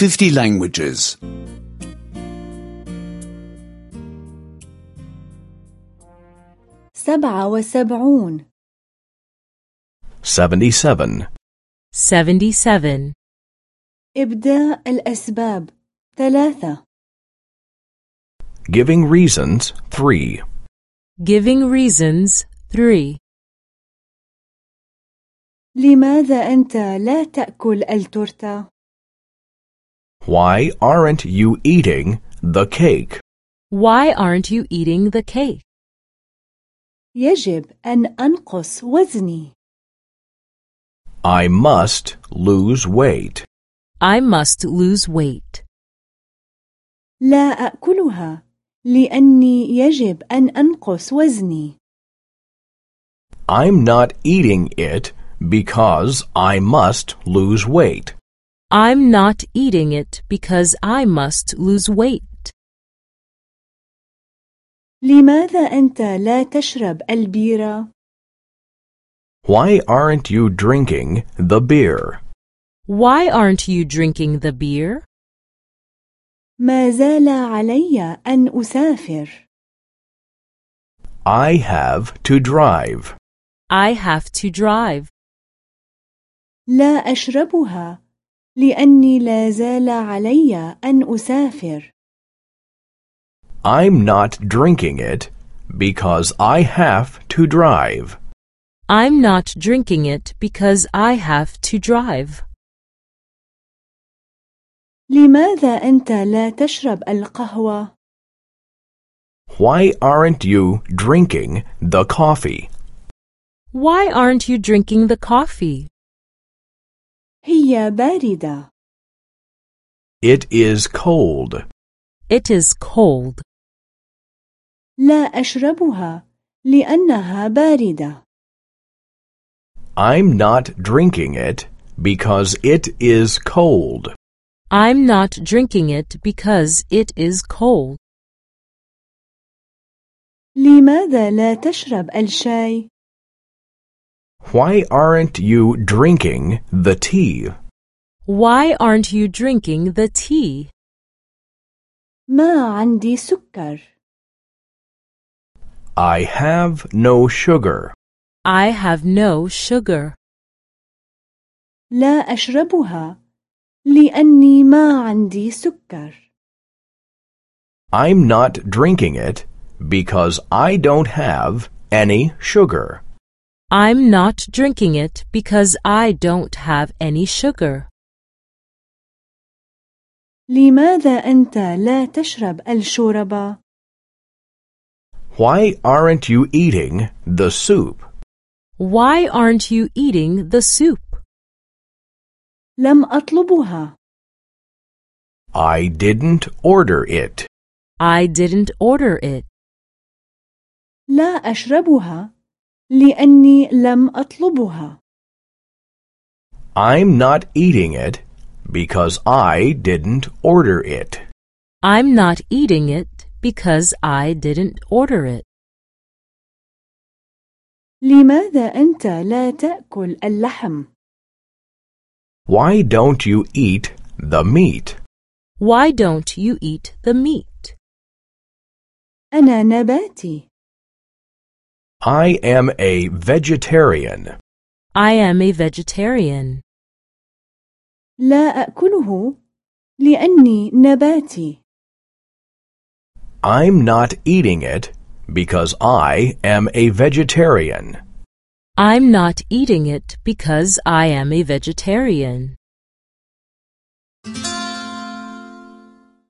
50 languages. 77 77. 77. إبداء الأسباب 3 Giving reasons 3. Giving reasons 3. لماذا أنت لا تأكل التورتة؟ Why aren't you eating the cake? Why aren't you eating the cake? يجب أن أنقص وزني. I must lose weight. I must lose weight. لا أأكلها لأني يجب أن أنقص وزني. I'm not eating it because I must lose weight. I'm not eating it because I must lose weight. لماذا أنت لا تشرب البيرة؟ Why aren't you drinking the beer? Why aren't you drinking the beer? ما زال علي أن أسافر. I have to drive. I have to drive. لا أشربها لأني لا زال علي أن أسافر. I'm not drinking it because I have to drive. I'm not drinking it because I have to drive. لماذا أنت لا تشرب القهوة؟ Why aren't you drinking the coffee? Why aren't you drinking the coffee? هي باردة. It is cold. It is cold. لا أشربها لأنها باردة. I'm not drinking it because it is cold. I'm not drinking it because it is cold. لماذا لا تشرب الشاي؟ Why aren't you drinking the tea? Why aren't you drinking the tea? ما عندي سكر. I have no sugar. I have no sugar. لا أشربها لأني ما عندي سكر. I'm not drinking it because I don't have any sugar. I'm not drinking it because I don't have any sugar. لماذا أنت لا تشرب الشوربة؟ Why aren't you eating the soup? Why aren't you eating the soup? لم أطلبها. I didn't order it. I didn't order it. لا أشربها لأني لم أطلبها. I'm not eating it because I didn't order it. I'm not eating it because I didn't order it. لماذا أنت لا تأكل اللحم؟ Why don't you eat the meat? Why don't you eat the meat? أنا نباتي. I am a vegetarian. I am a vegetarian. لا أكله لأني نباتي. I'm not eating it because I am a vegetarian. I'm not eating it because I am a vegetarian.